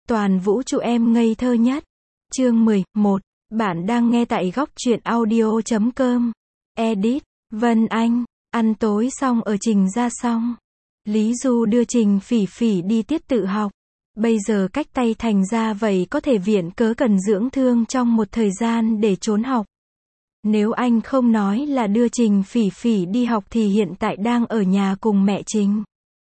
Toàn vũ trụ em ngây thơ nhất. Chương 11. Bạn đang nghe tại góc truyện audio.com. Edit. Vân Anh. Ăn tối xong ở Trình ra xong. Lý Du đưa Trình Phỉ Phỉ đi tiết tự học. Bây giờ cách tay thành ra vậy có thể viện cớ cần dưỡng thương trong một thời gian để trốn học. Nếu anh không nói là đưa Trình Phỉ Phỉ đi học thì hiện tại đang ở nhà cùng mẹ Trình.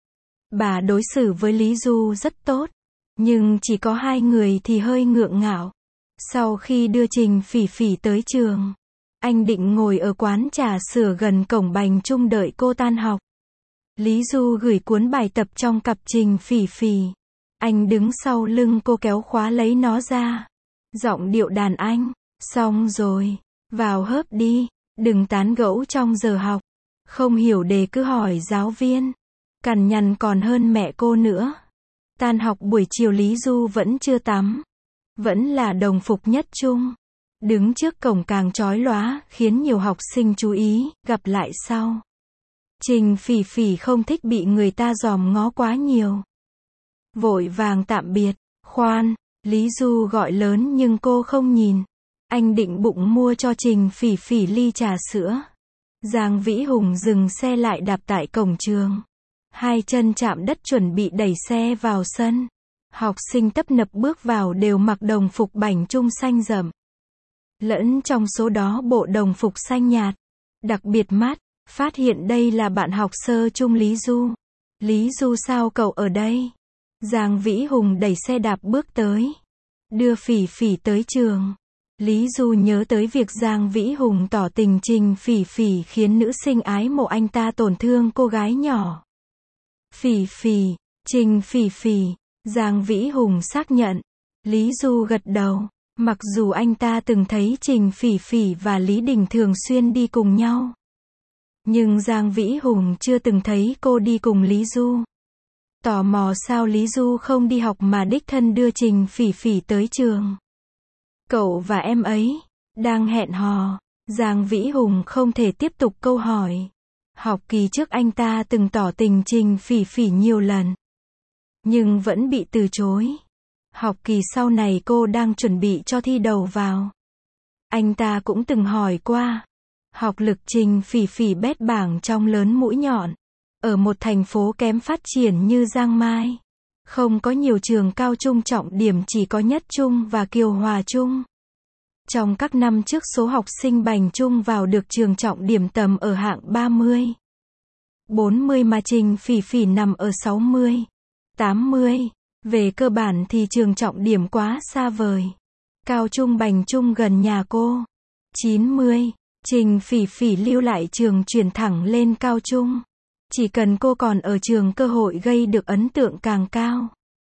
Bà đối xử với Lý Du rất tốt. Nhưng chỉ có hai người thì hơi ngượng ngạo. Sau khi đưa Trình Phỉ Phỉ tới trường, anh định ngồi ở quán trà sữa gần cổng Bành Trung đợi cô tan học. Lý Du gửi cuốn bài tập trong cặp Trình Phỉ Phỉ. Anh đứng sau lưng cô kéo khóa lấy nó ra. Giọng điệu đàn anh. Xong rồi. Vào hớp đi. Đừng tán gẫu trong giờ học. Không hiểu đề cứ hỏi giáo viên. Cằn nhằn còn hơn mẹ cô nữa. Tan học buổi chiều Lý Du vẫn chưa tắm. Vẫn là đồng phục nhất trung. Đứng trước cổng càng chói lóa, khiến nhiều học sinh chú ý, gặp lại sau. Trình Phỉ Phỉ không thích bị người ta dòm ngó quá nhiều. Vội vàng tạm biệt. Khoan, Lý Du gọi lớn nhưng cô không nhìn. Anh định bụng mua cho Trình Phỉ Phỉ ly trà sữa. Giang Vĩ Hùng dừng xe lại đạp tại cổng trường. Hai chân chạm đất chuẩn bị đẩy xe vào sân. Học sinh tấp nập bước vào đều mặc đồng phục Bành Trung xanh rậm. Lẫn trong số đó bộ đồng phục xanh nhạt. Đặc biệt mát, phát hiện đây là bạn học sơ trung Lý Du. Lý Du sao cậu ở đây? Giang Vĩ Hùng đẩy xe đạp bước tới. Đưa Phỉ Phỉ tới trường. Lý Du nhớ tới việc Giang Vĩ Hùng tỏ tình Trình Phỉ Phỉ khiến nữ sinh ái mộ anh ta tổn thương cô gái nhỏ. Phỉ Phỉ, Trình Phỉ Phỉ, Giang Vĩ Hùng xác nhận. Lý Du gật đầu. Mặc dù anh ta từng thấy Trình Phỉ Phỉ và Lý Đình thường xuyên đi cùng nhau. Nhưng Giang Vĩ Hùng chưa từng thấy cô đi cùng Lý Du. Tò mò sao Lý Du không đi học mà đích thân đưa Trình Phỉ Phỉ tới trường. Cậu và em ấy đang hẹn hò. Giang Vĩ Hùng không thể tiếp tục câu hỏi. Học kỳ trước anh ta từng tỏ tình Trình Phỉ Phỉ nhiều lần. Nhưng vẫn bị từ chối. Học kỳ sau này cô đang chuẩn bị cho thi đầu vào. Anh ta cũng từng hỏi qua. Học lực Trình Phỉ Phỉ bét bảng trong lớn mũi nhọn. Ở một thành phố kém phát triển như Giang Mai. Không có nhiều trường cao trung trọng điểm, chỉ có Nhất Trung và Kiều Hòa Trung. Trong các năm trước số học sinh Bành Trung vào được trường trọng điểm tầm ở hạng 30, 40 mà Trình Phỉ Phỉ nằm ở 60, 80. Về cơ bản thì trường trọng điểm quá xa vời. Cao trung Bành Trung gần nhà cô. 90. Trình Phỉ Phỉ lưu lại trường chuyển thẳng lên cao trung. Chỉ cần cô còn ở trường cơ hội gây được ấn tượng càng cao.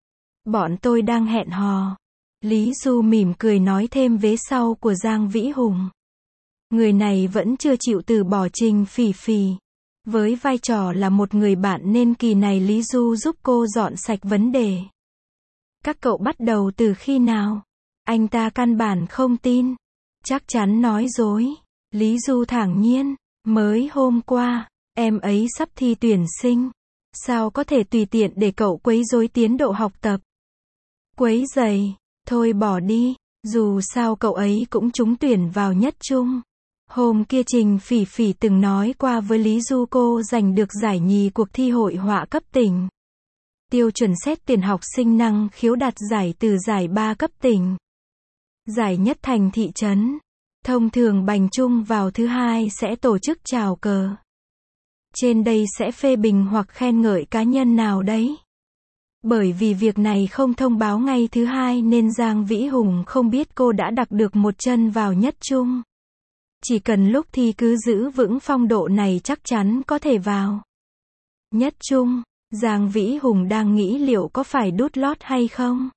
Bọn tôi đang hẹn hò. Lý Du mỉm cười nói thêm vế sau của Giang Vĩ Hùng. Người này vẫn chưa chịu từ bỏ Trình Phỉ Phỉ. Với vai trò là một người bạn nên kỳ này Lý Du giúp cô dọn sạch vấn đề. Các cậu bắt đầu từ khi nào? Anh ta căn bản không tin. Chắc chắn nói dối. Lý Du thản nhiên. Mới hôm qua, em ấy sắp thi tuyển sinh. Sao có thể tùy tiện để cậu quấy rối tiến độ học tập? Quấy rầy, thôi bỏ đi. Dù sao cậu ấy cũng trúng tuyển vào Nhất Trung. Hôm kia Trình Phỉ Phỉ từng nói qua với Lý Du cô giành được giải nhì cuộc thi hội họa cấp tỉnh. Tiêu chuẩn xét tuyển học sinh năng khiếu đạt giải từ giải 3 cấp tỉnh. Giải nhất thành thị trấn. Thông thường Bành Trung vào thứ hai sẽ tổ chức chào cờ. Trên đây sẽ phê bình hoặc khen ngợi cá nhân nào đấy. Bởi vì việc này không thông báo ngay thứ hai nên Giang Vĩ Hùng không biết cô đã đặt được một chân vào Nhất Trung. Chỉ cần lúc thi cứ giữ vững phong độ này chắc chắn có thể vào Nhất Trung. Giang Vĩ Hùng đang nghĩ liệu có phải đút lót hay không.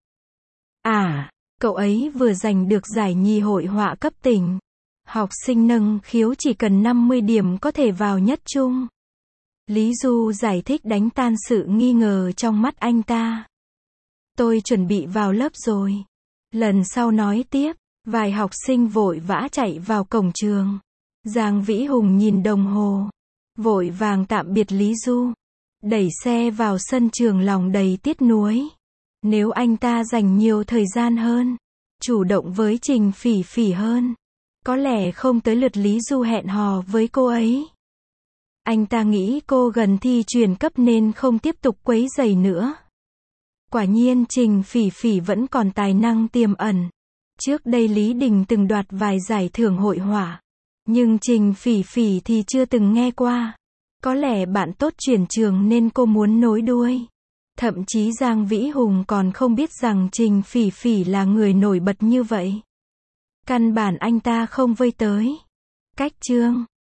À, cậu ấy vừa giành được giải nhì hội họa cấp tỉnh. Học sinh nâng khiếu chỉ cần 50 điểm có thể vào Nhất Trung. Lý Du giải thích đánh tan sự nghi ngờ trong mắt anh ta. Tôi chuẩn bị vào lớp rồi. Lần sau nói tiếp. Vài học sinh vội vã chạy vào cổng trường. Giang Vĩ Hùng nhìn đồng hồ. Vội vàng tạm biệt Lý Du. Đẩy xe vào sân trường lòng đầy tiếc nuối. Nếu anh ta dành nhiều thời gian hơn, chủ động với Trình Phỉ Phỉ hơn, có lẽ không tới lượt Lý Du hẹn hò với cô ấy. Anh ta nghĩ cô gần thi chuyển cấp nên không tiếp tục quấy rầy nữa. Quả nhiên Trình Phỉ Phỉ vẫn còn tài năng tiềm ẩn. Trước đây Lý Đình từng đoạt vài giải thưởng hội họa, nhưng Trình Phỉ Phỉ thì chưa từng nghe qua. Có lẽ bạn tốt chuyển trường nên cô muốn nối đuôi. Thậm chí Giang Vĩ Hùng còn không biết rằng Trình Phỉ Phỉ là người nổi bật như vậy. Căn bản anh ta không vơi tới. Cách chương